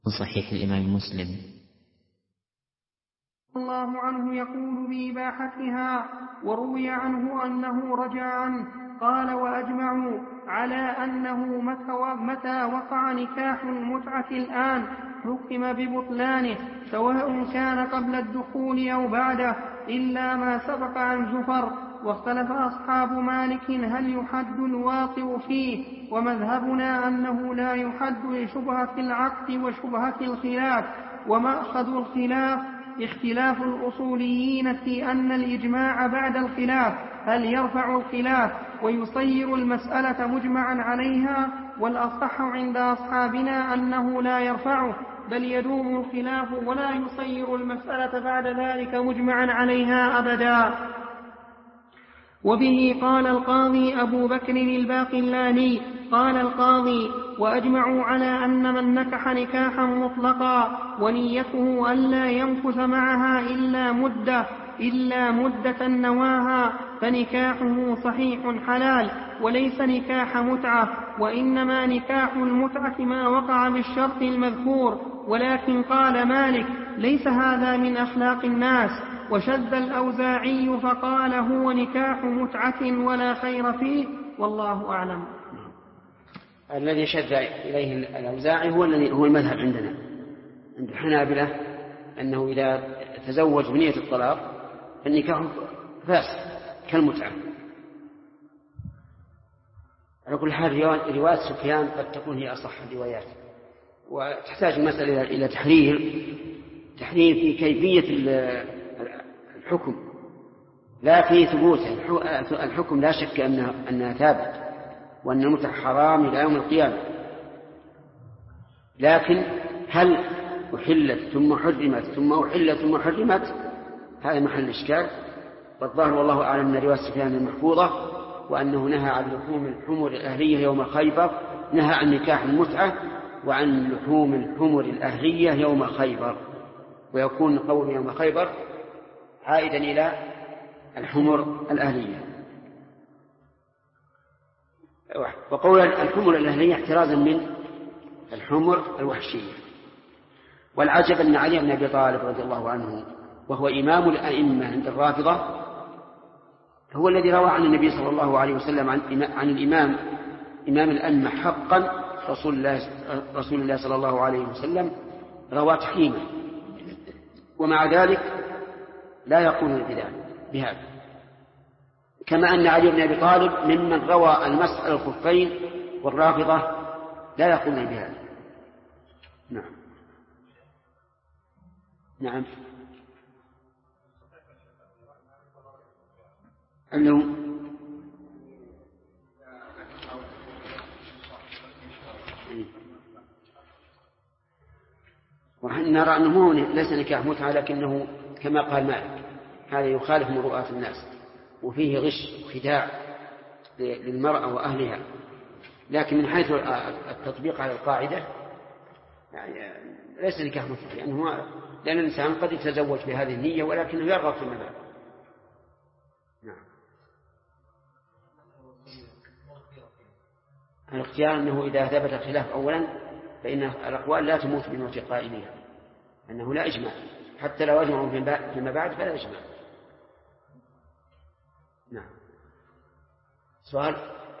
صحيح الإمام مسلم. الله عنه يقول بإباحتها، وروي عنه أنه رجع عنه قال: وأجمعوا على أنه متى وقع نكاح المتعة الآن حكم ببطلانه، سواء كان قبل الدخول أو بعده، إلا ما سبق عن زفر. واختلف أصحاب مالك هل يحد الواطئ فيه، ومذهبنا أنه لا يحد لشبهة العقد وشبهة الخلاف. ومأخذ الخلاف اختلاف الأصوليين في أن الإجماع بعد الخلاف هل يرفع الخلاف ويصير المسألة مجمعا عليها، والأصح عند أصحابنا أنه لا يرفعه بل يدوم الخلاف ولا يصير المسألة بعد ذلك مجمعا عليها أبدا. وبه قال القاضي أبو بكر الباقلاني قال القاضي: وأجمعوا على أن من نكح نكاحا مطلقا ونيته ألا يمكث معها إلا مدة نواها فنكاحه صحيح حلال، وليس نكاح متعة، وإنما نكاح المتعة ما وقع بالشرط المذكور. ولكن قال مالك: ليس هذا من أخلاق الناس. وشذ الأوزاعي فقال: هو نكاح متعة ولا خير فيه، والله أعلم. الذي شذ إليه الأوزاعي هو المذهب عندنا عند الحنابلة، أنه إذا تزوج بنية الطلاق فالنكاح فاسد كالمتعة. على كل حال رواية سفيان قد تكون هي أصح الروايات، وتحتاج المسألة إلى تحرير في كيفية الحكم لا في ثبوته. الحكم لا شك أنها ثابت وأن المتعة حرام إلى يوم القيامة، لكن هل أحلت ثم حرمت ثم أحلت ثم حرمت؟ هذا محل إشكال. والظاهر والله أعلم أن رواية سفيان المحفوظة، وأنه نهى عن لحوم الحمر الأهلية يوم خيبر، نهى عن نكاح المتعة وعن لحوم الحمر الأهلية يوم خيبر، ويكون قول يوم خيبر عائدا إلى الحمر الأهلية. وقول الحمر الأهلية احترازا من الحمر الوحشية. والعجب أن علي بن أبي طالب رضي الله عنه وهو إمام الأئمة عند الرافضة هو الذي روى عن النبي صلى الله عليه وسلم عن إمام الأئمة حقا رسول الله صلى الله عليه وسلم روى تحريما، ومع ذلك لا يقول بهذا. كما أن علي بن أبي طالب ممن روى المسح على الخفين، والرافضة لا يقولون بهذا. نعم. أنه ونحن نرى أنه ليس نكاح متعة، لكنه كما قال مالك هذا يخالف مروءات الناس وفيه غش وخداع للمرأة وأهلها. لكن من حيث التطبيق على القاعدة يعني ليس نكاح متعة، لأن الإنسان قد يتزوج بهذه النية ولكنه يرغب في المال. نعم. الاختيار أنه إذا ثبت الخلاف أولا فإن الأقوال لا تموت بموت قائلها، أنه لا إجماع، حتى لو أجمعوا فيما بعد فلا إجماع. نعم. سؤال.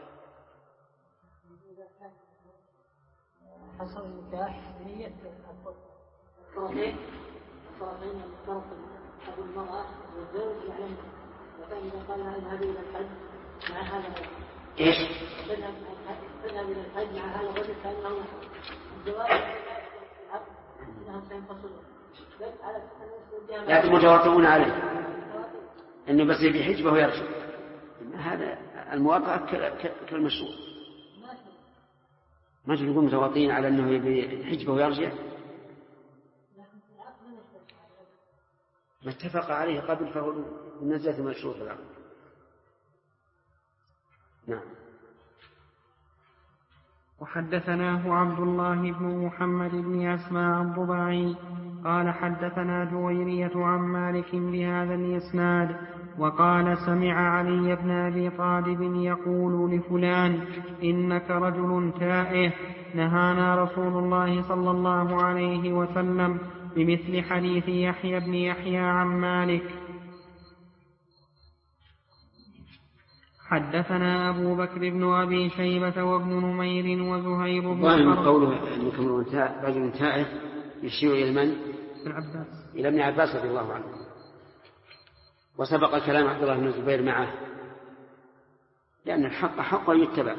حصل النكاح بنية الطرفين الطرف أبو المرأة والزوج يعلم، وفإذا قال اذهب إلى الحج مع هذا إيش؟ تذهب إلى الحج مع هذا الرجل كأنه الزواج إنهم سينفصلون، لكن متواطئون عليه أنه بس يبي حجبه ويرجع. هذا المواطأة كالمشروع. ما تقول متواطئين على أنه يبي حجبه ويرجع، ما اتفق عليه قبل فهو نزلت المشروع في الأرض. نعم. وحدثناه عبد الله بن محمد بن أسماء الضباعي قال حدثنا جويرية عن مالك بهذا الإسناد وقال سمع علي بن أبي طالب يقول لفلان إنك رجل تائه نهانا رسول الله صلى الله عليه وسلم بمثل حديث يحيى بن يحيى عن مالك. حدثنا أبو بكر بن أبي شيبة وابن نمير وزهير بن حرب. قوله أنكم رجل تائه يشير إلى من؟ إلى ابن عباس رضي الله عنه. وسبق كلام عبد الله بن الزبير معه لأن الحق حق يتبع.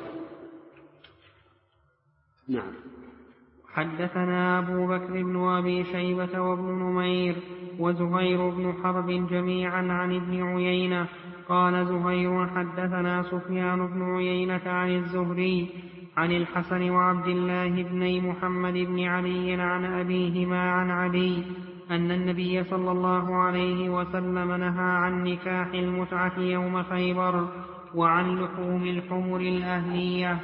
نعم. حدثنا أبو بكر بن أبي شيبة وابن نمير وزهير بن حرب جميعا عن ابن عيينة قال زهير حدثنا سفيان بن عيينة عن الزهري عن الحسن وعبد الله بن محمد بن علي عن أبيهما عن علي أن النبي صلى الله عليه وسلم نهى عن نكاح المتعة يوم خيبر وعن لحوم الحمر الأهلية.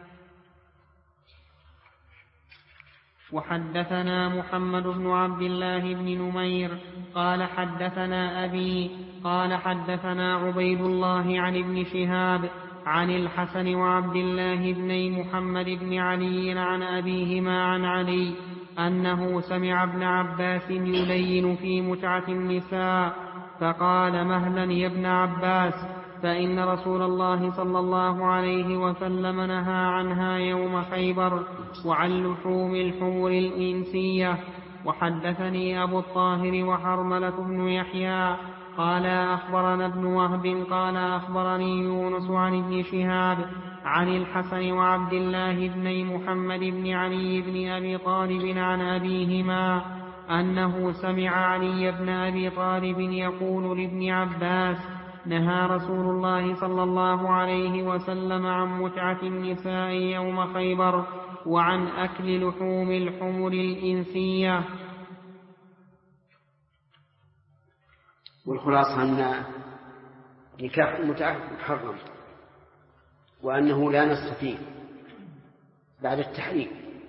وحدثنا محمد بن عبد الله بن نمير قال حدثنا أبي قال حدثنا عبيد الله عن ابن شهاب عن الحسن وعبد الله بن محمد بن علي عن أبيهما عن علي أنه سمع ابن عباس يلين في متعة النساء فقال مهلا يا ابن عباس فإن رسول الله صلى الله عليه وسلم نهى عنها يوم خيبر وعن لحوم الحمر الإنسية. وحدثني أبو الطاهر وحرملة بن يحيى قال أخبرنا ابن وهب قال أخبرني يونس عن ابن شهاب عن الحسن وعبد الله بن محمد بن علي بن أبي طالب عن أبيهما أنه سمع علي بن أبي طالب يقول لابن عباس نهى رسول الله صلى الله عليه وسلم عن متعة النساء يوم خيبر وعن أكل لحوم الحمر الإنسية. والخلاصة أن نكاح المتعة محرم وأنه لا نص فيه بعد التحريم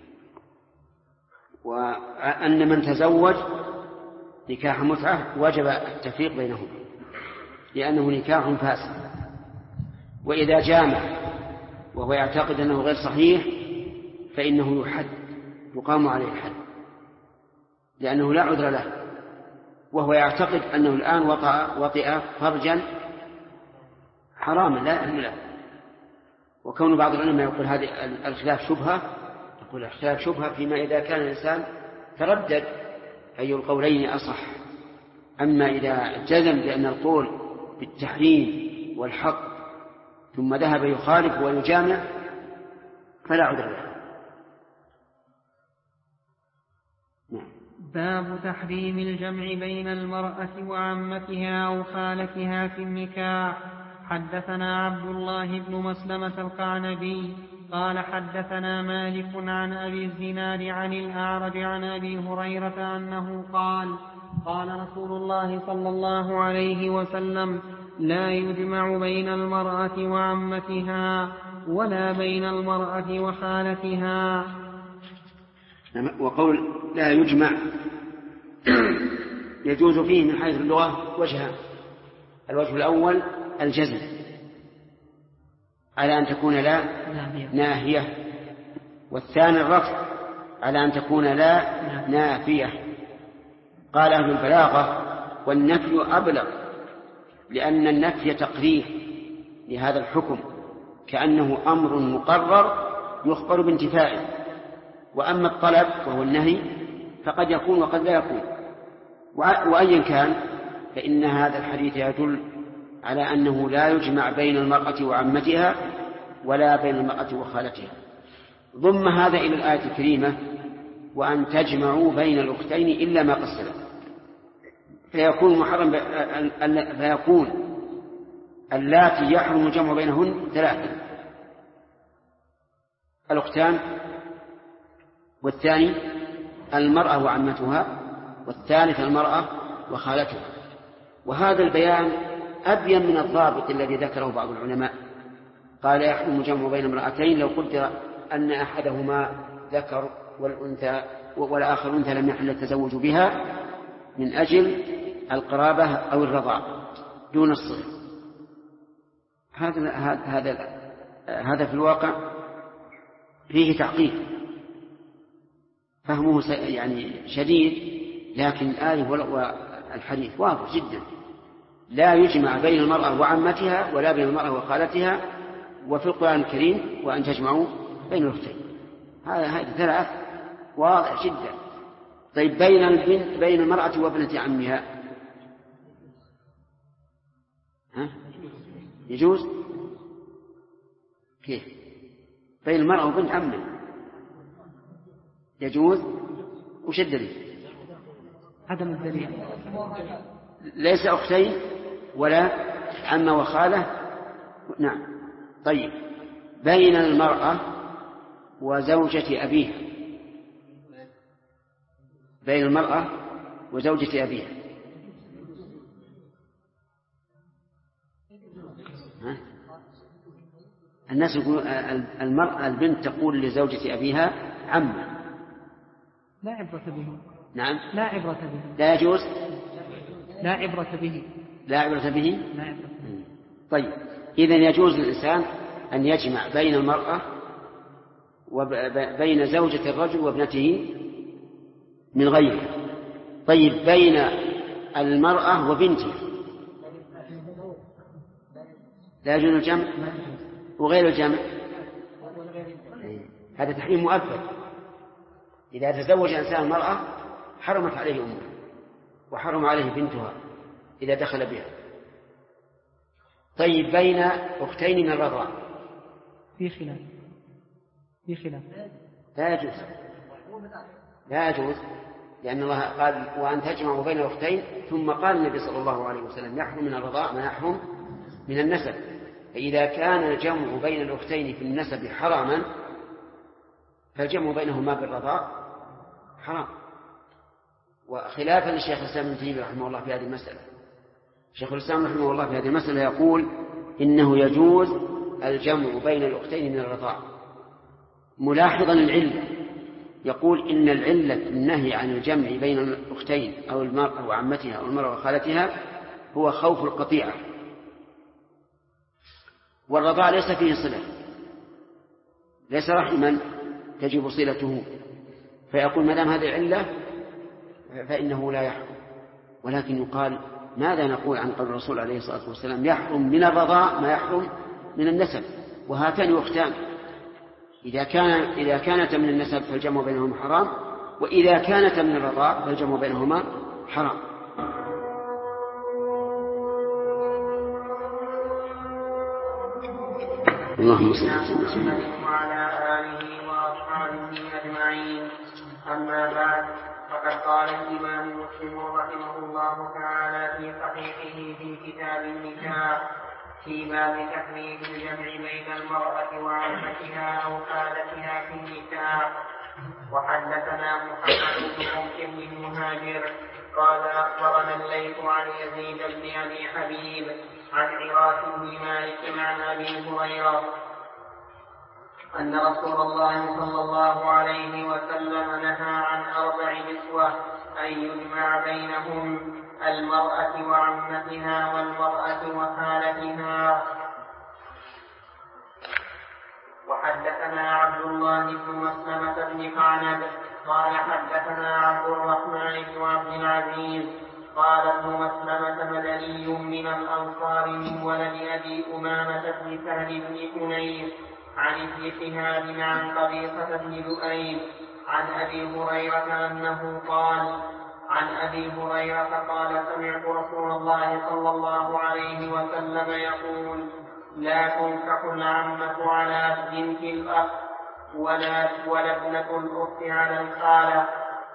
وأن من تزوج نكاح متعة وجب التفريق بينهم لأنه نكاح فاسد. وإذا جامع وهو يعتقد أنه غير صحيح فإنه يحد يقام عليه الحد لأنه لا عذر له وهو يعتقد أنه الآن وطئ فرجا حراما لا أهل له. وكون بعض العلماء يقول هذه الخلاف شبهة يقول الخلاف شبهة فيما إذا كان الإنسان تردد أي القولين أصح. أما إذا جزم بأن القول بالتحريم والحق ثم ذهب يخالف ويجامع فلا عذر له. باب تحريم الجمع بين المرأة وعمتها أو خالتها في النكاح. حدثنا عبد الله بن مسلمة القعنبي قال حدثنا مالك عن أبي الزناد عن الأعرج عن أبي هريرة أنه قال رسول الله صلى الله عليه وسلم لا يجمع بين المرأة وعمتها ولا بين المرأة وخالتها. وقول لا يجمع يجوز فيه من حيث اللغة وجهان. الوجه الأول الجزم على أن تكون لا ناهية والثاني الرفع على أن تكون لا نافية. قال أهل البلاغة والنفي أبلغ لأن النفي تقرير لهذا الحكم كأنه أمر مقرر يخبر بانتفائه. وأما الطلب وهو النهي فقد يكون وقد لا يكون. وأيا كان فإن هذا الحديث يدل على أنه لا يجمع بين المرأة وعمتها ولا بين المرأة وخالتها. ضم هذا إلى الآية الكريمة وأن تجمعوا بين الأختين إلا ما قد سلف فيكون محرم فيكون اللاتي يحرم الجمع بينهن ثلاثة: الأختان، والثاني المرأة وعمتها، والثالث المرأة وخالتها. وهذا البيان أبين من الضابط الذي ذكره بعض العلماء قال يحرم الجمع بين امرأتين لو قدر أن أحدهما ذكر والأنثى والآخر أنثى لم يحل التزوج بها من أجل القرابة أو الرضاع دون الصغر. هذا في الواقع فيه تعقيد، فهمه يعني شديد، لكن الآية والحديث واضح جدا، لا يجمع بين المرأة وعمتها ولا بين المرأة وخالتها، وفي القرآن الكريم وأن تجمعوا بين الأختين. هذه ثلاث واضح جدا. طيب بين المرأة وابنة عمها يجوز؟ كيف؟ بين المرأة وبنت عمها يجوز؟ وش الدليل؟ عدم الدليل. ليس أختين ولا عمة وخالة. نعم. طيب بين المرأة وزوجة أبيها، بين المرأة وزوجة أبيها الناس يقول المرأة البنت تقول لزوجة أبيها عمة، لا عبرة به. نعم لا عبرة به، لا يجوز، لا عبرة به، لا عبرة به. لا عبرة به. طيب إذن يجوز للإنسان أن يجمع بين المرأة وبين زوجة الرجل وابنته من غيره. طيب بين المرأة وبنته لا يجوز الجمع، وغير الجمع هذا تحريم مؤبد. إذا تزوج إنسان المرأة حرمت عليه أمه وحرم عليه بنتها إذا دخل بها. طيب بين أختين من الرضاع في خلاف لا يجوز، لا يجوز، لأن الله قال وأن تجمعوا بين الأختين، ثم قال النبي صلى الله عليه وسلم يحرم من الرضاع ما يحرم من النسب. فإذا كان الجمع بين الأختين في النسب حراما فالجمع بينهما بالرضاع حرام. وخلافا للشيخ الإسلام ابن تيمية رحمه الله في هذه المسألة، شيخ الإسلام رحمه الله في هذه المسألة يقول إنه يجوز الجمع بين الأختين من الرضاع، ملاحظا العلة، يقول إن العلة النهي عن الجمع بين الأختين أو المرأة وعمتها أو المرأة وخالتها هو خوف القطيعة، والرضاع ليس فيه صلة، ليس رحما تجب صلته، فيقول ما دام هذه العلة فإنه لا يحرم. ولكن يقال ماذا نقول عن قول الرسول عليه الصلاة والسلام يحرم من الرضاع ما يحرم من النسب، وهاتان أختان، إذا كانت من النسب فالجمع بينهما حرام، وإذا كانت من الرضاع فالجمع بينهما حرام. اللهم صل وعلى آله وأصحابه أجمعين. أما بعد، فقد قال الإمام مسلم رحمه الله تعالى في صحيحه في كتاب النكاح في باب تحريم الجمع بين المرأة وعمتها أو خالتها في النكاح. وحدثنا محمد بن مسلم بن المهاجر قال أخبرنا الليث عن يزيد بن أبي حبيب عن عراك بن مالك عن أبي هريرة أن رسول الله صلى الله عليه وسلم نهى عن 4 نسوة أن يجمع بينهم المرأة وعمتها والمرأة وخالتها. وحدثنا عبد الله بن مسلمة بن قعنب قال حدثنا عبد الرحمن بن عبد العزيز قال ابن مسلمة مدني من الأنصار من ولد أبي أمامة بن سهل بن حنيف عن ابن شهاب عن قبيصة بن لؤيم عن أبي هريرة أنه قال سمعت رسول الله صلى الله عليه وسلم يقول لا تنكح العمة على بنت الأخ ولا ابنة الأخت على الخالة.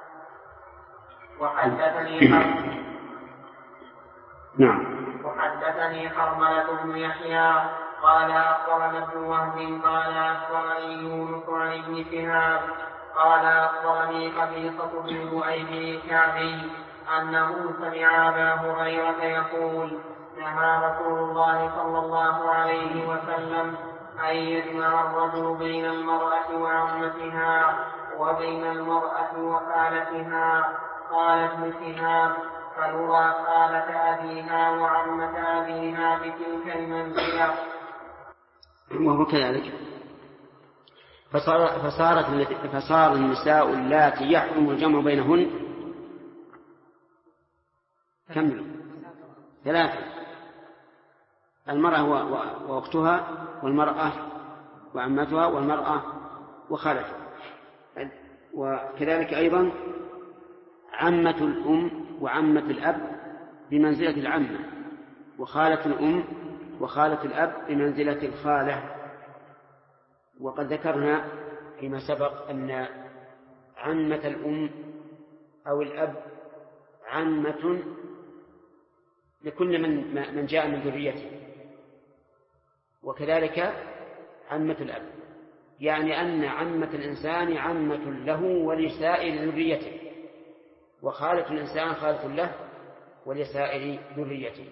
وحدثني حرملة بن يحيى قال أخبرنا ابن وهب قال أخبرني يونس عن ابن شهاب قال أخبرني قبيصة بن لؤيم الكعبي أنه سمع أبا هريرة يقول نهى رسول الله صلى الله عليه وسلم أن يجمع الرجل بين المرأة وعمتها وبين المرأة وخالتها. قال ابن شهاب: فنرى خالة أبيها وعمة أبيها بتلك المنزلة. وهو كذلك. فصار النساء اللاتي يحرم الجمع بينهن كم؟ 3: المرأة وأختها، والمرأة وعمتها، والمرأة وخالتها. وكذلك أيضا عمة الأم وعمة الأب بمنزلة العمة، وخالة الأم وخالة الأب بمنزلة الخالة. وقد ذكرنا فيما سبق أن عمة الأم أو الأب عمة لكل من جاء من ذريته، وكذلك عمة الأب، يعني أن عمة الإنسان عمة له ولسائر ذريته، وخالة الإنسان خالة له ولسائر ذريته.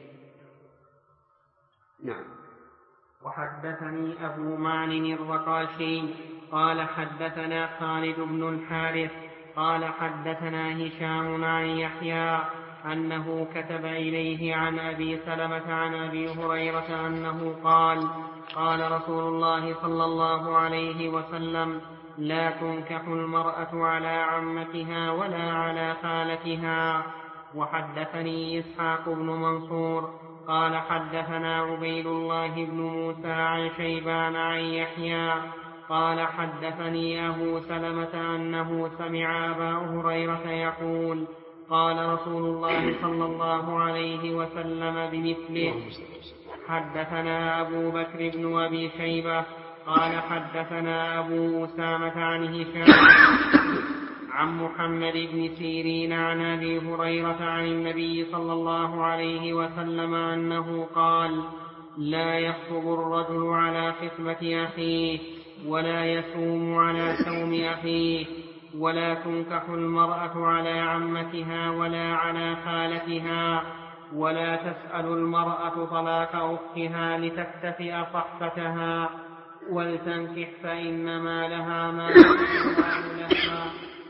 نعم. وحدثني أبو معن الرقاشي قال حدثنا خالد بن الحارث قال حدثنا هشام عن يحيى أنه كتب إليه عن أبي سلمة عن أبي هريرة أنه قال: قال رسول الله صلى الله عليه وسلم: لا تنكح المرأة على عمتها ولا على خالتها. وحدثني إسحاق بن منصور قال حدثنا عبيد الله بن موسى عن شيبان عن يحيى قال حدثني أبو سلمة أنه سمع أبا هريرة يقول: قال رسول الله صلى الله عليه وسلم بمثله. حدثنا أبو بكر بن أبي شيبة قال حدثنا أبو أسامة عن هشام عن محمد بن سيرين عن أبي هريرة عن النبي صلى الله عليه وسلم أنه قال: لا يخطب الرجل على خطبة أخيه ولا يصوم على صوم أخيه ولا تنكح المرأة على عمتها ولا على خالتها ولا تسأل المرأة طلاق أختها لتكتفئ صحفتها ولتنكح فإنما لها ما لها.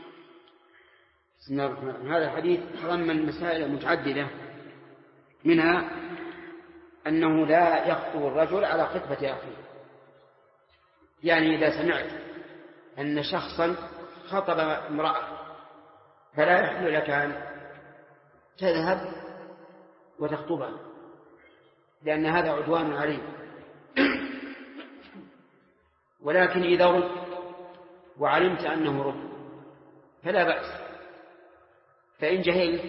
هذا الحديث تضمن مسائل متعددة، منها أنه لا يخطب الرجل على خطبة أخيه، يعني إذا سمعت أن شخصا خطب امرأة فلا يحل لك أن تذهب وتخطبها، لأن هذا عدوان عليه. ولكن إذا رد وعلمت أنه رد فلا بأس. فإن جهلت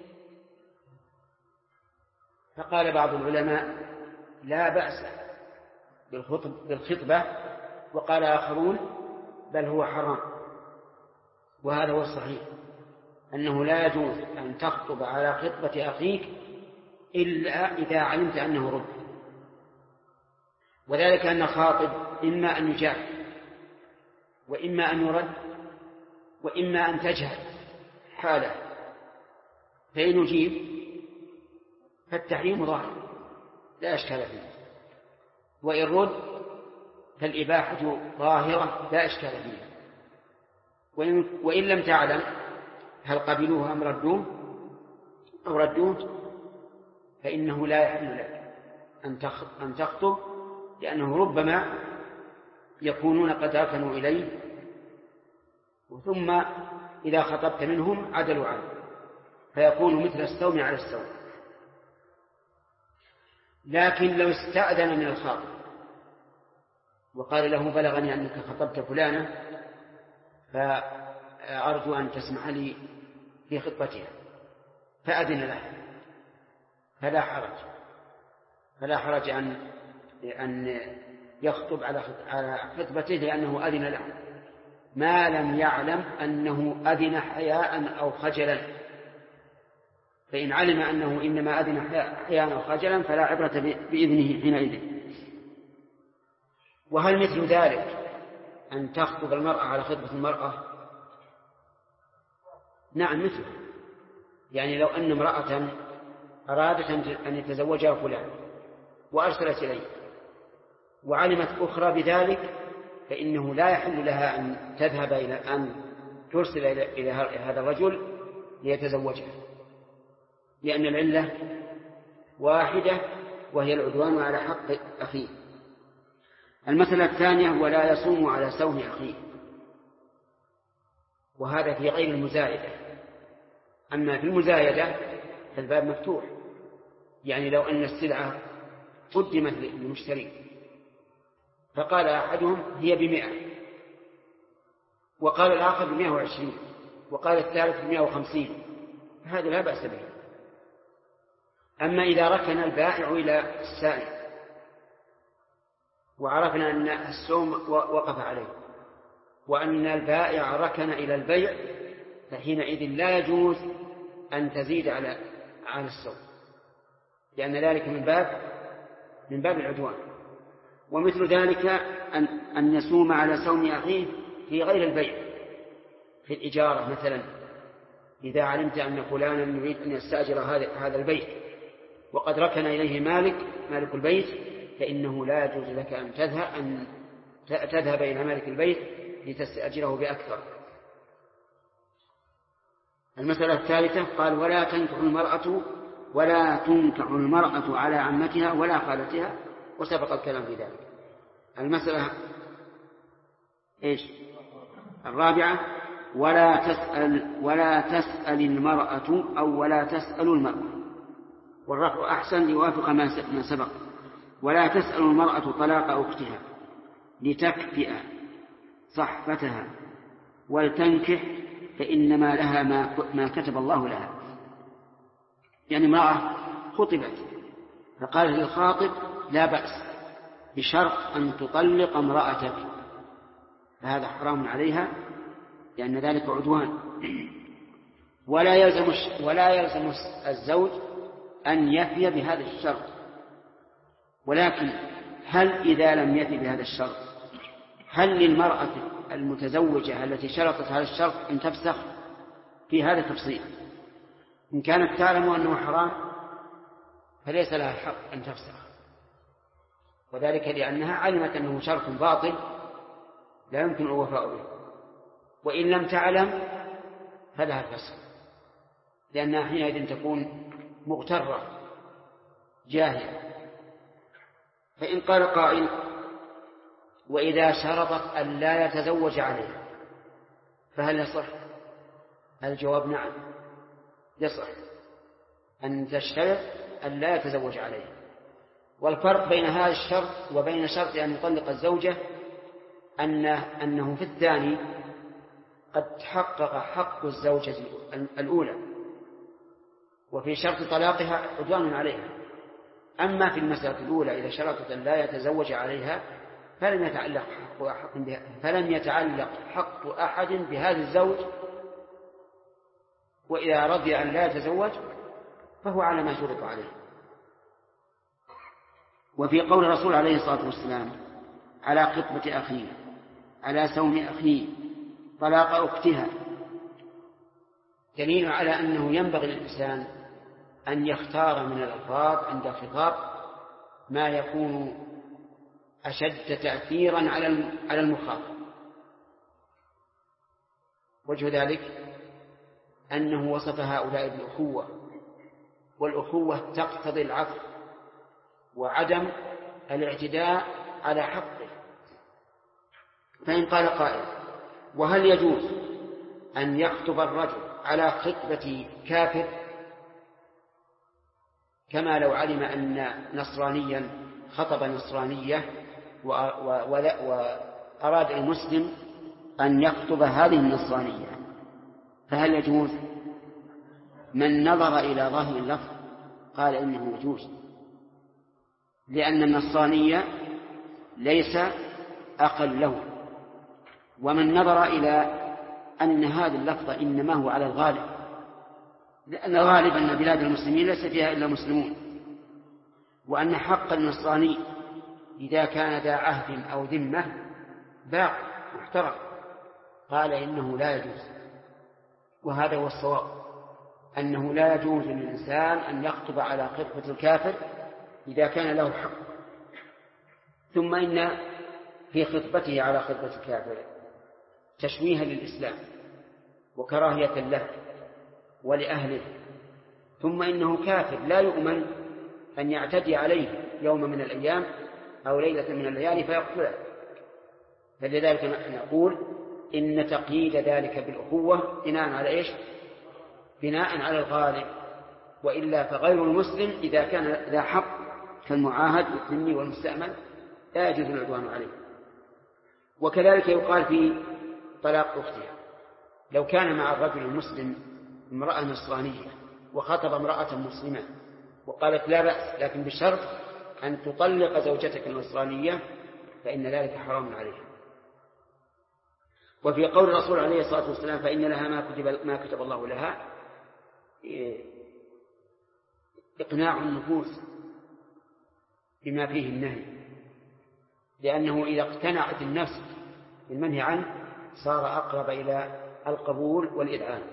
فقال بعض العلماء: لا بأس بالخطبة، وقال آخرون: بل هو حرام. وهذا هو الصحيح، أنه لا يجوز أن تخطب على خطبة أخيك إلا إذا علمت أنه رد، وذلك أن الخاطب إما أن يجاب وإما أن يرد وإما أن تجهل حاله، فإن يجيب فالتحريم ظاهر لا إشكال فيه، وإن رد فالإباحة ظاهرة لا إشكال فيها. وإن لم تعلم هل قبلوه أم ردوه فإنه لا يحل لك أن تخطب، لأنه ربما يكونون قد ركنوا إليه، ثم إذا خطبت منهم عدلوا عنه، فيكون مثل السوم على السوم. لكن لو استأذن من الخاطب وقال له: بلغني أنك خطبت فلانة فأرجو أن تسمح لي في خطبتها، فأذن له، فلا حرج أن يخطب على خطبته، لأنه أذن له، ما لم يعلم أنه أذن حياء أو خجلا. فإن علم أنه إنما أذن حياء أو خجلا فلا عبرة بإذنه حينئذ. وهل مثل ذلك أن تخطب المرأة على خطبة المرأة؟ نعم مثله. يعني لو أن امرأة أرادت أن يتزوجها فلان وأرسلت إليه وعلمت أخرى بذلك، فإنه لا يحل لها أن تذهب إلى أن ترسل إلى هذا الرجل ليتزوجها، لأن العلة واحدة وهي العدوان على حق أخيه. المسألة الثانية ولا يصوم على سوم أخيه، وهذا في غير المزايدة. أما في المزايدة فالباب مفتوح، يعني لو أن السلعة قدمت للمشتري فقال أحدهم هي ب100 وقال الآخر ب120 وقال الثالث ب150، فهذا لا بأس به. أما إذا ركن البائع إلى السائل وعرفنا أن السوم وقف عليه وأن البائع ركن إلى البيع، فحينئذ لا يجوز أن تزيد على السوم، لأن ذلك من باب العدوان. ومثل ذلك أن يصوم على سوم أخيه في غير البيع، في الإجارة مثلا، إذا علمت أن فلانا يريد أن يستأجر هذا البيت وقد ركن إليه مالك البيت، فإنه لا يجوز لك أن تذهب إلى مالك البيت لتستأجره بأكثر. المسألة الثالثة قال ولا تنكح المرأة على عمتها ولا خالتها، وسبق الكلام في ذلك. المسألة الرابعة ولا تسأل المرأة أو ولا تسأل المرأة، والرفع أحسن ليوافق ما سبق. ولا تسأل المرأة طلاق أختها لتكفئ صحفتها ولتنكح، فإنما لها ما كتب الله لها. يعني امرأة خطبت فقال للخاطب لا بأس بشرط أن تطلق امرأتك، فهذا حرام عليها لأن ذلك عدوان. ولا يلزم الزوج أن يفي بهذا الشرط، ولكن هل إذا لم يفي بهذا الشرط هل للمرأة المتزوجة التي شرطت هذا الشرط أن تفسخ؟ في هذا تفصيل. إن كانت تعلم أنه حرام فليس لها الحق أن تفسخ، وذلك لأنها علمت أنه شرط باطل لا يمكن الوفاء به. وإن لم تعلم فلها الفسخ، لأنها حينئذ تكون مغترة جاهلة. فإن قال قائل وإذا شرطت أن لا يتزوج عليها فهل يصح؟ الجواب نعم يصح أن تشترط أن لا يتزوج عليها. والفرق بين هذا الشرط وبين شرط أن يطلق الزوجة أنه في الثاني قد تحقق حق الزوجة الأولى، وفي شرط طلاقها عدوان عليها. أما في المسألة الأولى إذا شرطت أن لا يتزوج عليها فلم يتعلق حق أحد بهذا الزوج، وإذا رضي أن لا يتزوج فهو على ما شرط عليه. وفي قول الرسول عليه الصلاة والسلام على خطبة أخيه على سوم أخيه طلاق أختها دليل على أنه ينبغي للإنسان أن يختار من الألفاظ عند الخطاب ما يكون أشد تأثيرا على المخاطب. وجه ذلك أنه وصف هؤلاء بالأخوة، والأخوة تقتضي العفو وعدم الاعتداء على حقه. فإن قال قائل وهل يجوز أن يخطب الرجل على خطبة كافر كما لو علم أن نصرانيا خطب نصرانية وأراد المسلم أن يخطب هذه النصرانية، فهل يجوز؟ من نظر إلى ظاهر اللفظ قال إنه يجوز، لأن النصرانية ليس أقل له. ومن نظر إلى أن هذا اللفظ إنما هو على الغالب، لأن الغالب أن بلاد المسلمين ليس فيها إلا مسلمون، وأن حق النصراني إذا كان ذا عهد أو ذمة باق محترم، قال إنه لا يجوز. وهذا هو الصواب، أنه لا يجوز للإنسان أن يخطب على خطبة الكافر إذا كان له حق. ثم إن في خطبته على خطبة الكافر تشويها للإسلام، وكراهية له ولأهله، ثم إنه كافر لا يؤمن أن يعتدي عليه يوم من الأيام أو ليلة من الليالي فيقتله. فلذلك نقول إن تقييد ذلك بالأخوة بناء على إيش؟ بناء على الغالب، وإلا فغير المسلم إذا كان ذا حق كالمعاهد والذمي والمستأمن لا يجوز العدوان عليه. وكذلك يقال في طلاق أختها، لو كان مع الرجل المسلم امرأة نصرانية وخطب امرأة مسلمة وقالت لا بأس لكن بشرط أن تطلق زوجتك النصرانية، فإن ذلك حرام عليها. وفي قول الرسول عليه الصلاة والسلام فإن لها ما كتب الله لها، إقناع النفوس بما فيه النهي، لأنه إذا اقتنعت النفس بالمنهي عنه صار أقرب إلى القبول والإذعان.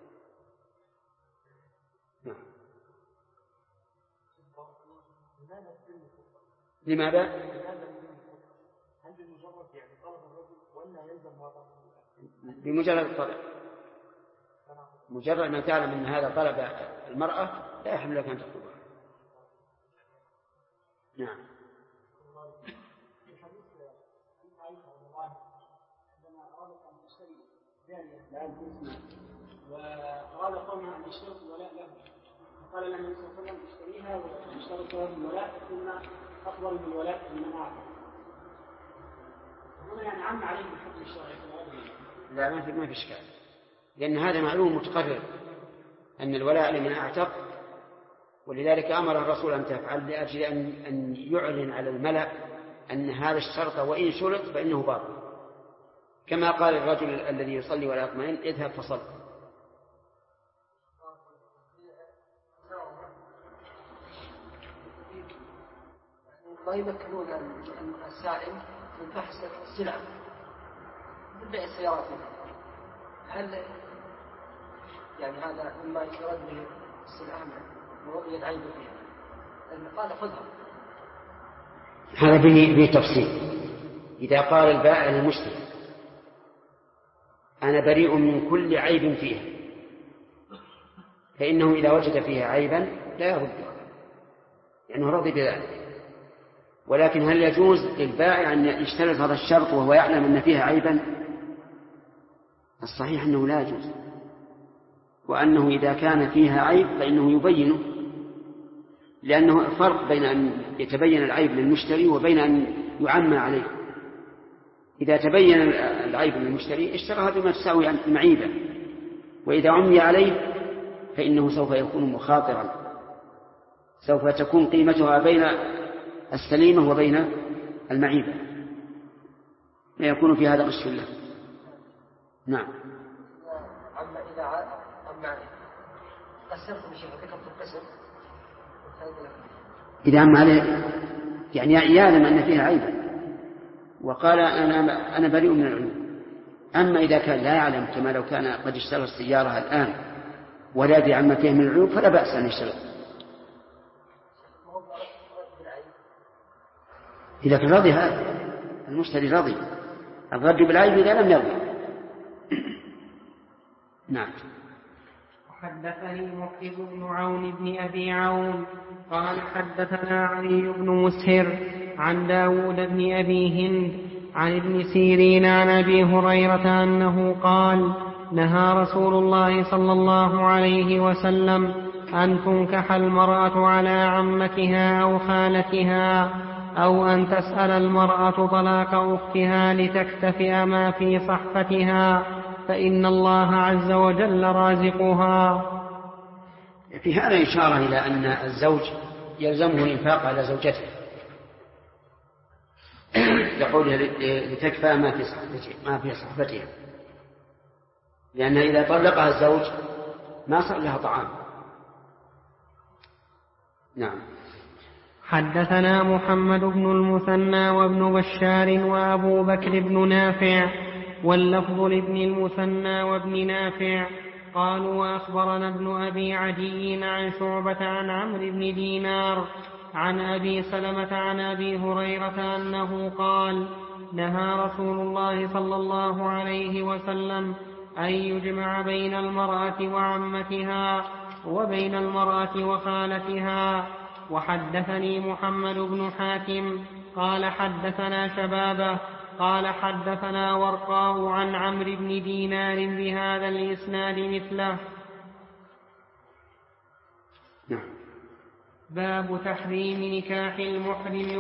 لماذا؟ هل بمجرد يعني طلب الرجل ولا يلزم وضعه؟ بمجرد الطلب، مجرد ما تعلم أن هذا طلب المرأة لا يحمل لك أن تطلبها. نعم. وأراد قومها أن يشترط الولاء له، فقال لهم النبي صلى الله عليه وسلم اشتريها واشترط له الولاء ثم أفضل من الولاء من أعطى. هنا يعني عم عليه بالحكم الشرعي. لا ما في إشكال، لأن هذا معلوم متقرر أن الولاء لمن أعتق، ولذلك أمر الرسول أن تفعل لأجل أن يعلن على الملأ أن هذا الشرط وإن شرط فإنه باطل، كما قال الرجل الذي يصلي ولا يطمئن اذهب فصل. ما يمكنون السائل من بحث السلع من بيع السيارات، هل يعني هذا مما يرد به السلعة ورؤية عيب فيها؟ قال خذها. هذا به تفصيل. إذا قال البائع للمشتري أنا بريء من كل عيب فيها، فإنه إذا وجد فيها عيبا لا يردها لأنه رضي بذلك. ولكن هل يجوز للبائع أن يشترط هذا الشرط وهو يعلم أن فيها عيبا؟ الصحيح أنه لا يجوز، وأنه إذا كان فيها عيب فإنه يبينه، لأنه فرق بين أن يتبين العيب للمشتري وبين أن يعمى عليه. إذا تبين العيب للمشتري اشتراها بما تساوي المعيبة، وإذا عمي عليه فإنه سوف يكون مخاطرا، سوف تكون قيمتها بين السليمة وبين المعيبة، لا يكون في هذا غش له. نعم. أما إذا عم قسمت بشيء فكرت القسم إذا عم عليه يعني يعلم أن فيها عيبا وقال أنا بريء من العيوب. أما إذا كان لا يعلم كما لو كان قد اشترى السيارة الآن ولا يدري عما فيها من العيوب فلا بأس أن يشتري. إذا كان رضي هذا المشتري رضي، الرد بالعيب إذا لم يرضي. نعم. حدثني مخلد بن عون بن أبي عون قال حدثنا علي بن مسهر عن داود بن أبي هند عن ابن سيرين عن أبي هريرة أنه قال نهى رسول الله صلى الله عليه وسلم أن تنكح المرأة على عمتها أو خالتها، أو أن تسأل المرأة طلاق أختها لتكتفئ ما في صحفتها، فإن الله عز وجل رازقها. في هذا إشارة إلى أن الزوج يلزمه الإنفاق على زوجته لقوله لتكفى ما في صحفتها، لأن إذا طلقها الزوج ما صار لها طعام. نعم. حدثنا محمد بن المثنى وابن بشار وأبو بكر بن نافع، واللفظ لابن المثنى وابن نافع قالوا وأخبرنا ابن أبي عدي عن شعبة عن عمرو بن دينار عن أبي سلمة عن أبي هريرة أنه قال نهى رسول الله صلى الله عليه وسلم أن يجمع بين المرأة وعمتها وبين المرأة وخالتها. وحدثني محمد بن حاتم قال حدثنا شبابه قال حدثنا ورقاء عن عمرو بن دينار بهذا الإسناد مثله. باب تحريم نكاح المحرم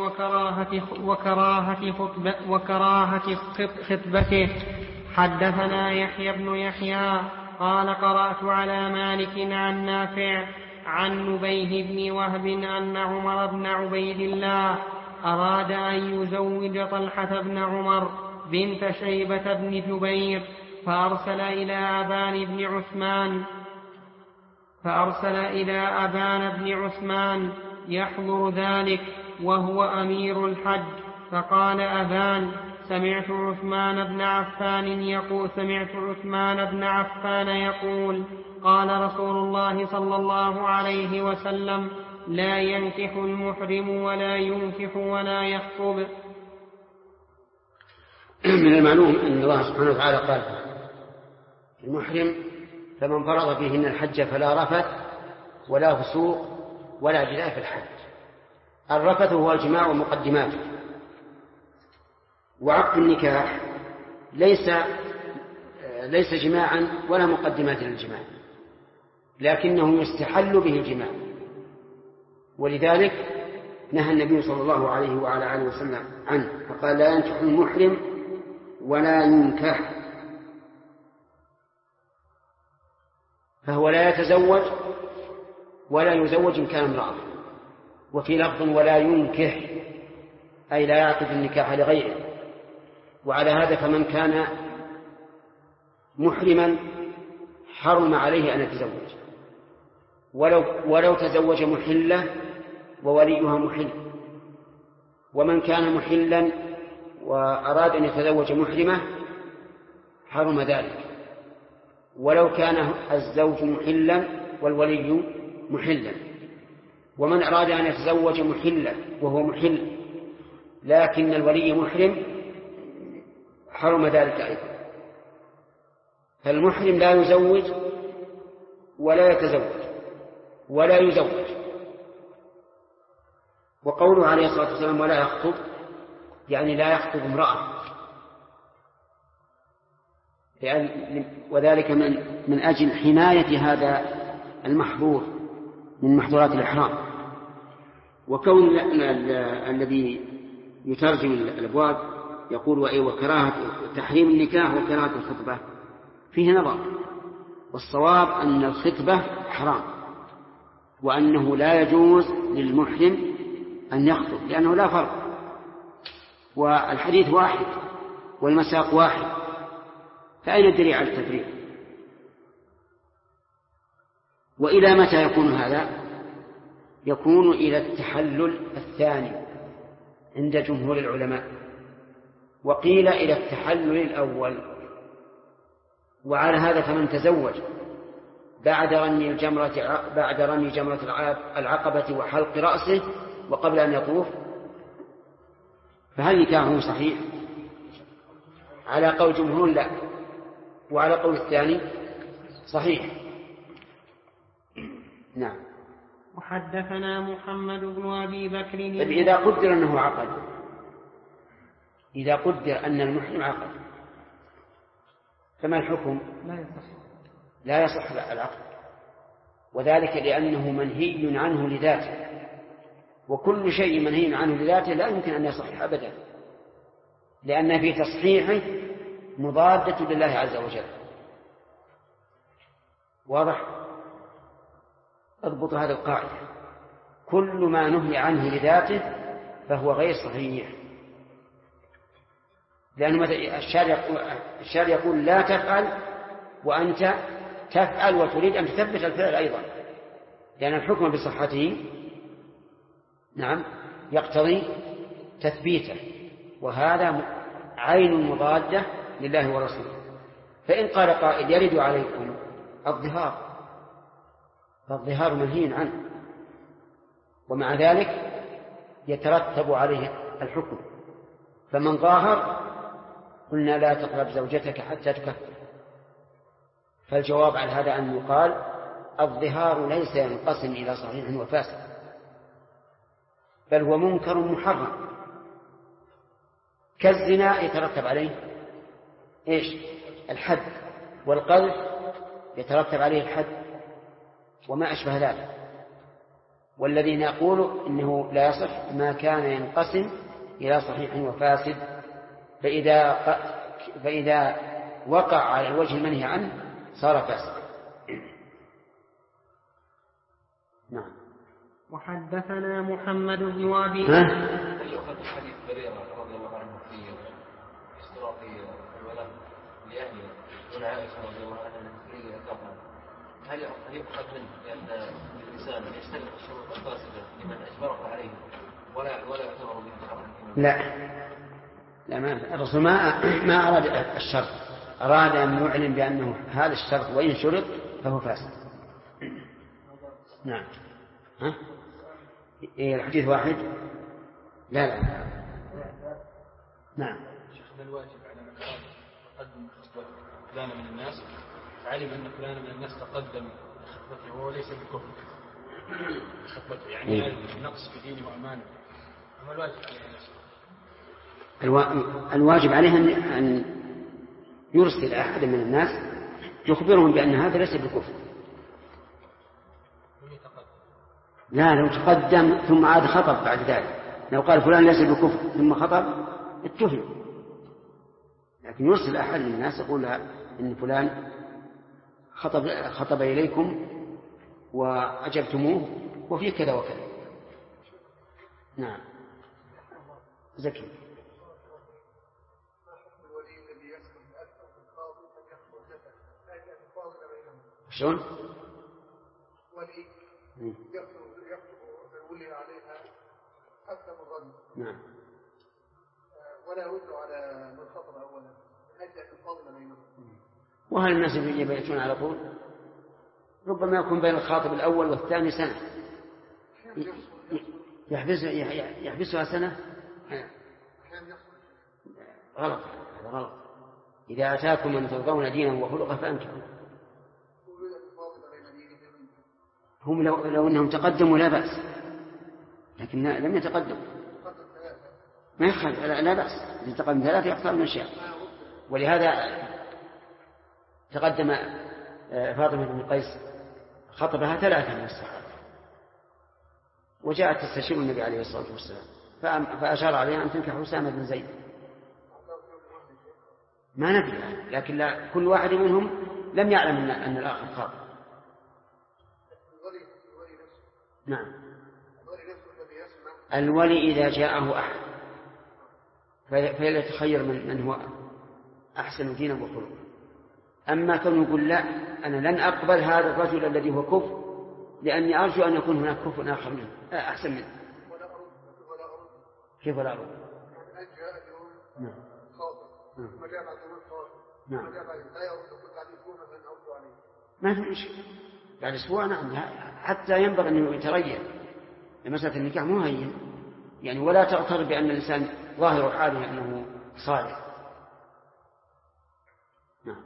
وكراهة خطبته. حدثنا يحيى بن يحيى قال قرأت على مالك عن نافع عن نبيه بن وهب أن عمر بن عبيد الله أراد أن يزوج طلحة بن عمر بنت شيبة بن جبير فأرسل إلى أبان بن عثمان يحضر ذلك وهو أمير الحج. فقال أبان سمعت عثمان بن عفان يقول قال رسول الله صلى الله عليه وسلم لا ينكح المحرم ولا ينكح ولا يخطب. من المعلوم أن الله سبحانه وتعالى قال المحرم فمن فرض فيهن الحج فلا رفث ولا فسوق ولا جدال في الحج. الرفث هو الجماع ومقدماته. وعقد النكاح ليس جماعا ولا مقدمات للجماع، لكنه يستحل به الجماع، ولذلك نهى النبي صلى الله عليه وعلى آله وسلم عنه فقال لا ينكح المحرم ولا ينكح، فهو لا يتزوج ولا يزوج إن كان امرأة. وفي لفظ ولا ينكح أي لا يعقد النكاح لغيره. وعلى هذا فمن كان محرما حرم عليه أن يتزوج ولو تزوج محلة ووليها محل. ومن كان محلا وأراد أن يتزوج محرمة حرم ذلك ولو كان الزوج محلا والولي محلا. ومن أراد أن يتزوج محلا وهو محل لكن الولي محرم حرم ذلك أيضا. فالمحرم لا يزوج ولا يتزوج ولا يزوج. وقوله عليه الصلاة والسلام ولا يخطب يعني لا يخطب امرأة، وذلك من أجل حماية هذا المحظور من محظورات الإحرام. وكون الذي يترجم الأبواب يقول وكراهة تحريم النكاح وكراهة الخطبة فيه نظر، والصواب أن الخطبة حرام وأنه لا يجوز للمحرم أن يخطب لأنه لا فرق، والحديث واحد والمساق واحد، فأين الدليل على التفريق؟ وإلى متى يكون هذا؟ يكون إلى التحلل الثاني عند جمهور العلماء، وقيل إلى التحلل الأول. وعلى هذا فمن تزوج بعد رمي جمرة العقبة وحلق رأسه وقبل أن يطوف فهل نكاحه صحيح؟ على قول جمهور لا، وعلى قول الثاني صحيح. نعم. وحدثنا محمد بن أبي بكر. إذا قدر أنه عقد، إذا قدر أن المحرم عقد فما الحكم؟ لا يصح العقد، وذلك لأنه منهي عنه لذاته، وكل شيء منهي عنه لذاته لا يمكن أن يصح أبدا، لأن في تصحيحه مضادة لله عز وجل. واضح؟ اضبط هذا القاعدة، كل ما نهي عنه لذاته فهو غير صحيح، لأنه الشارع يقول لا تفعل وأنت تفعل وتريد أن تثبت الفعل أيضا، لأن الحكم بصحته نعم يقتضي تثبيته، وهذا عين مضادة لله ورسوله. فإن قال قائل يرد عليكم الظهار، فالظهار منهي عنه، ومع ذلك يترتب عليه الحكم، فمن ظاهر قلنا لا تقرب زوجتك حتى تكفر، فالجواب على هذا أن يقال الظهار ليس ينقسم إلى صحيح وفاسد، بل هو منكر محرم. كالزنا يترتب عليه إيش؟ الحد، والقذف يترتب عليه الحد وما أشبه ذلك. والذين يقولوا إنه لا يصح ما كان ينقسم إلى صحيح وفاسد، فإذا وقع على الوجه المنهي عنه صار فاسد. نعم. وحدثنا محمد بن أبي يؤخذ حديث بريرة رضي الله عنه في اشتراط الولاء لأهله دون عائشة رضي الله عنها في أثرها، هل يؤخذ منه لأن الإنسان يشترط الشروط الفاسدة لمن أجبره عليه ولا يعتبر به شرعا؟ لا ما الرسول ما أراد الشرط، أراد أن يعلن بأنه هذا الشرط وإن شرط فهو فاسد. نعم. ها؟ إيه الحديث واحد؟ لا. نعم. شيخنا الواجب على من أراد تقدم خطبة فلان من الناس، علم أن فلان من الناس تقدم خطبته وهو ليس بكفر خطبته، يعني نقص في دينه وأمانه، ما الواجب عليه؟ الواجب عليه أن يرسل أحد من الناس يخبرهم بأن هذا ليس بكفر. لا، لو تقدم ثم عاد خطب بعد ذلك، لو قال فلان ليس بكفر ثم خطب اتهم، لكن يرسل أحد من الناس يقول إن فلان خطب إليكم وأجبتموه وفيه كذا وكذا. نعم. زكي. شلون؟ ولي يكتب الولي عليها حتى مظن. نعم. ولا يرد على من خطب اولا من اجل ان يفاضل بينهم. وهل الناس يبيتون على طول؟ ربما يكون بين الخاطب الاول والثاني سنه، يحبسها سنه. غلط، هذا غلط. اذا اتاكم من ترضون دينه وخلقه فانكحوا. هم لو أنهم تقدموا لا بأس، لكن لم يتقدموا ما يخل، لا بأس. إذا تقدم ثلاثة يختار من شاء. ولهذا تقدم فاطمة بن قيس خطبها 3 من الصحابة، وجاءت تستشير النبي عليه الصلاة والسلام فأشار عليها أن تنكح أسامة بن زيد. ما ندري، لكن لا، كل واحد منهم لم يعلم أن الآخر خاطب. نعم. الولي إذا جاءه أحد فليتخير من هو أحسن دينا وخلقا. أما كونه يقول لا، أنا لن أقبل هذا الرجل الذي هو كفر لأني أرجو أن يكون هناك كفر آخر منه أحسن منه. كيف ولا أرد؟ نعم. نعم. ما في شيء. بعد أسبوع نعم، حتى ينبغي أن يتريث لمسألة النكاح مو هين يعني، ولا تغتر بأن الإنسان ظاهر حاله أنه صالح. نعم.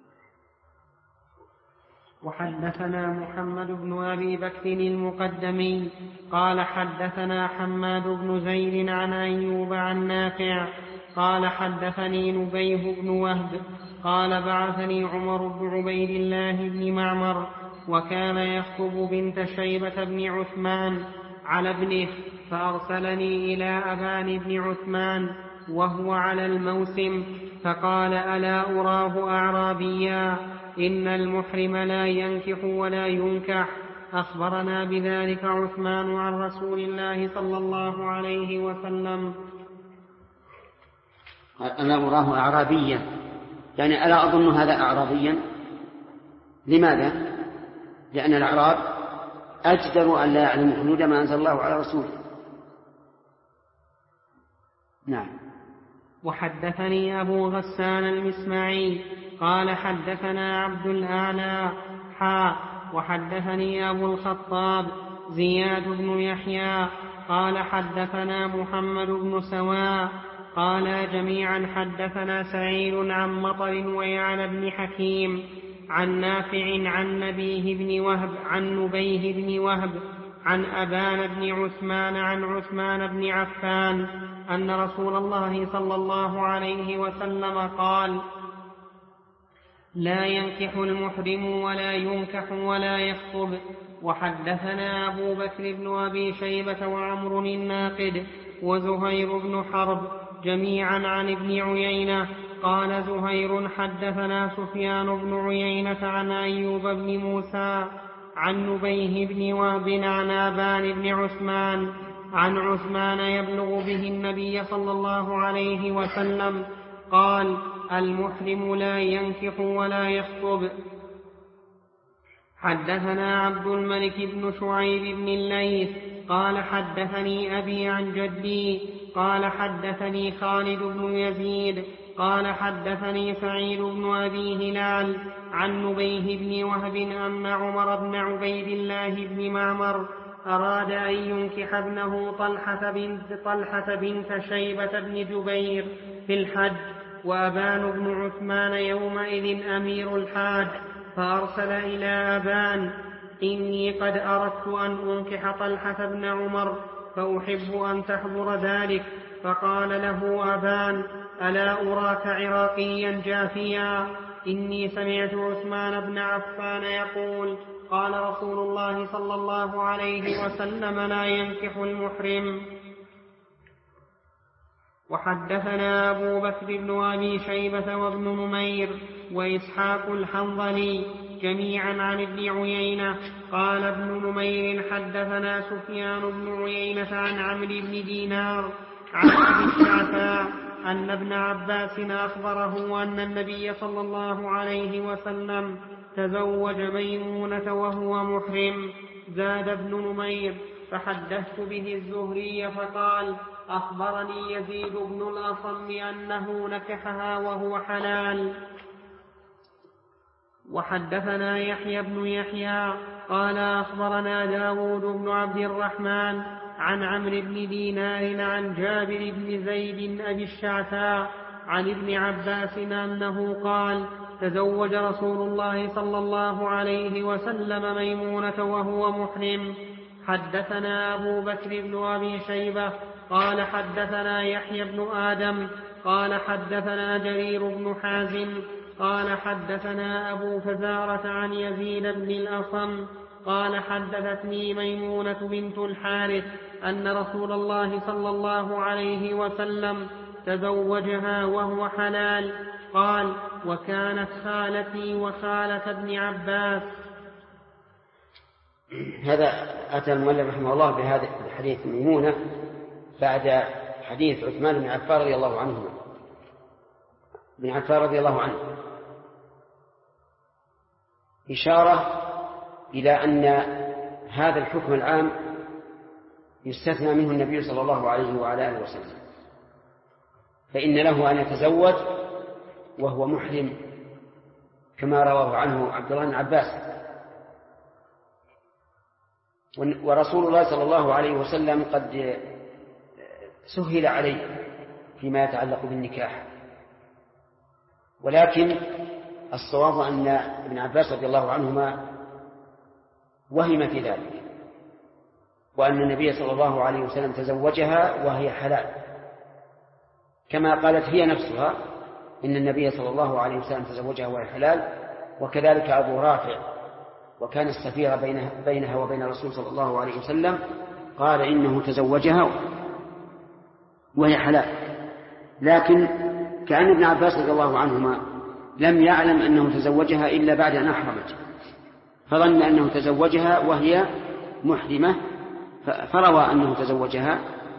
وحدثنا محمد بن أبي بكر المقدمي قال حدثنا حماد بن زيد عن أيوب عن نافع قال حدثني نبيه بن وهب قال بعثني عمر بن عبيد الله بن معمر وكان يخطب بنت شيبة بن عثمان على ابنه، فأرسلني إلى أبان بن عثمان وهو على الموسم، فقال ألا أراه أعرابيا إن المحرم لا ينكح ولا ينكح. أخبرنا بذلك عثمان عن رسول الله صلى الله عليه وسلم. ألا أراه أعرابيا، يعني ألا أظن هذا أعرابيا. لماذا؟ لأن الأعراب أجدر أن لا يعلموا حدود ما أنزل الله على رسوله. نعم. وحدثني أبو غسان المسمعي قال حدثنا عبد الأعلى وحدثني أبو الخطاب زياد بن يحيى قال حدثنا محمد بن سواء قال جميعا حدثنا سعيد عن مطر ويعلى بن حكيم عن نافع عن نبيه بن وهب عن أبان بن عثمان عن عثمان بن عفان أن رسول الله صلى الله عليه وسلم قال: لا ينكح المحرم ولا ينكح ولا يخطب. وحدثنا أبو بكر بن أبي شيبة وعمر الناقد وزهير بن حرب جميعا عن ابن عيينة قال زهير: حدثنا سفيان بن عيينة عن أيوب بن موسى عن نبيه بن وهب عن آبان بن عثمان عن عثمان يبلغ به النبي صلى الله عليه وسلم قال: المحرم لا ينكح ولا يخطب. حدثنا عبد الملك بن شعيب بن الليث قال: حدثني أبي عن جدي قال: حدثني خالد بن يزيد قال: حدثني سعيد بن أبي هلال عن نبيه بن وهب أن عمر بن عبيد الله بن معمر أراد أن ينكح ابنه طلحة بنت شيبة بن جبير في الحج، وأبان بن عثمان يومئذ أمير الحاج، فأرسل إلى أبان: إني قد أردت أن أنكح طلحة بن عمر فأحب أن تحضر ذلك. فقال له أبان: ألا أراك عراقيا جافيا؟ إني سمعت عثمان بن عفان يقول: قال رسول الله صلى الله عليه وسلم: لا ينكح المحرم. وحدثنا أبو بكر بن أبي شيبة وابن نمير وإسحاق الحنظلي جميعا عن ابن عيينة قال ابن نمير: حدثنا سفيان بن عيينة عن عمرو بن دينار عن أبي الشعثاء أن ابن عباس أخبره أن النبي صلى الله عليه وسلم تزوج ميمونة وهو محرم. زاد ابن نمير: فحدثت به الزهري فقال: أخبرني يزيد بن الأصم أنه نكحها وهو حلال. وحدثنا يحيى بن يحيى قال: أخبرنا داود بن عبد الرحمن عن عمرو بن دينار عن جابر بن زيد أبي الشعثاء عن ابن عباس أنه قال: تزوج رسول الله صلى الله عليه وسلم ميمونة وهو محرم. حدثنا أبو بكر بن أبي شيبة قال: حدثنا يحيى بن آدم قال: حدثنا جرير بن حازم قال: حدثنا أبو فزارة عن يزيد بن الأصم قال: حدثتني ميمونة بنت الحارث أن رسول الله صلى الله عليه وسلم تزوجها وهو حلال. قال: وكانت خالتي وخالة ابن عباس. هذا أتى المؤلف رحمه الله بهذا الحديث ميمونة بعد حديث عثمان بن عفان رضي الله عنهما بن عفان رضي الله عنه، إشارة إلى أن هذا الحكم العام يستثنى منه النبي صلى الله عليه وعلى آله وسلم، فإن له أن يتزوج وهو محرم كما رواه عنه عبد الله بن عباس. ورسول الله صلى الله عليه وسلم قد سهل عليه فيما يتعلق بالنكاح، ولكن الصواب أن ابن عباس رضي الله عنهما وهم في ذلك، وأن النبي صلى الله عليه وسلم تزوجها وهي حلال، كما قالت هي نفسها إن النبي صلى الله عليه وسلم تزوجها وهي حلال. وكذلك أبو رافع وكان السفير بينها وبين الرسول صلى الله عليه وسلم قال إنه تزوجها وهي حلال، لكن كأن ابن عباس رضي الله عنهما لم يعلم أنه تزوجها إلا بعد أن أحرمت، فظن أنه تزوجها وهي محرمة فروى أنه تزوجها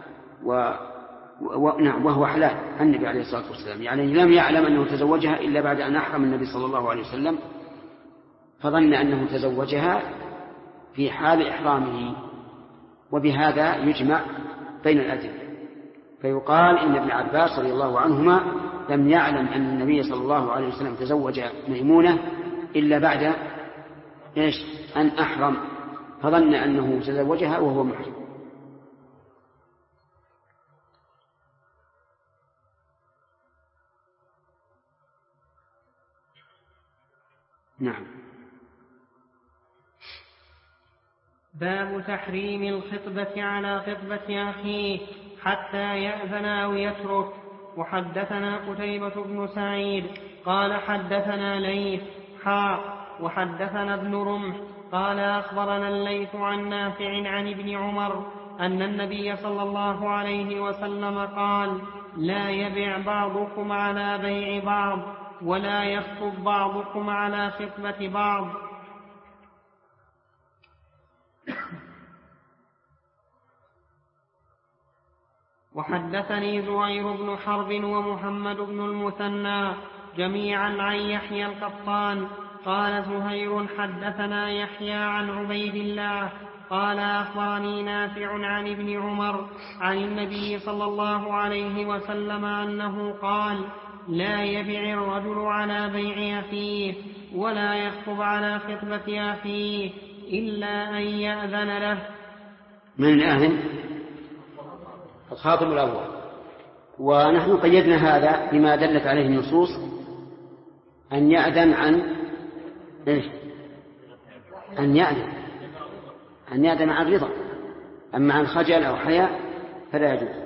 وهو حلال النبي عليه الصلاة والسلام، يعني لم يعلم أنه تزوجها إلا بعد أن أحرم النبي صلى الله عليه وسلم، فظن أنه تزوجها في حال إحرامه. وبهذا يجمع بين الأدلة، فيقال إن ابن عباس رضي الله عنهما لم يعلم أن النبي صلى الله عليه وسلم تزوج ميمونة إلا بعد أن أحرم، فظن أنه تزوجها وهو محرم. نعم. باب تحريم الخطبة على خطبة أخيه حتى يأذن أو يترك. وحدثنا قتيبة بن سعيد قال حدثنا ليث وحدثنا ابن رمح قال أخبرنا الليث عن نافع عن ابن عمر أن النبي صلى الله عليه وسلم قال: لا يبع بعضكم على بيع بعض ولا يخطب بعضكم على خطبة بعض. وحدثني زهير بن حرب ومحمد بن المثنى جميعا عن يحيى القطان قال زهير حدثنا يحيى عن عبيد الله قال أخبرني نافع عن ابن عمر عن النبي صلى الله عليه وسلم أنه قال: لا يبع الرجل على بيع أخيه ولا يخطب على خطبة أخيه إلا أن يأذن له. من الآذن؟ الخاطب الأول. ونحن قيدنا هذا بما دلت عليه النصوص أن يأذن عن أن يأذن عن رضا، أما عن خجل أو حياء فلا يجوز.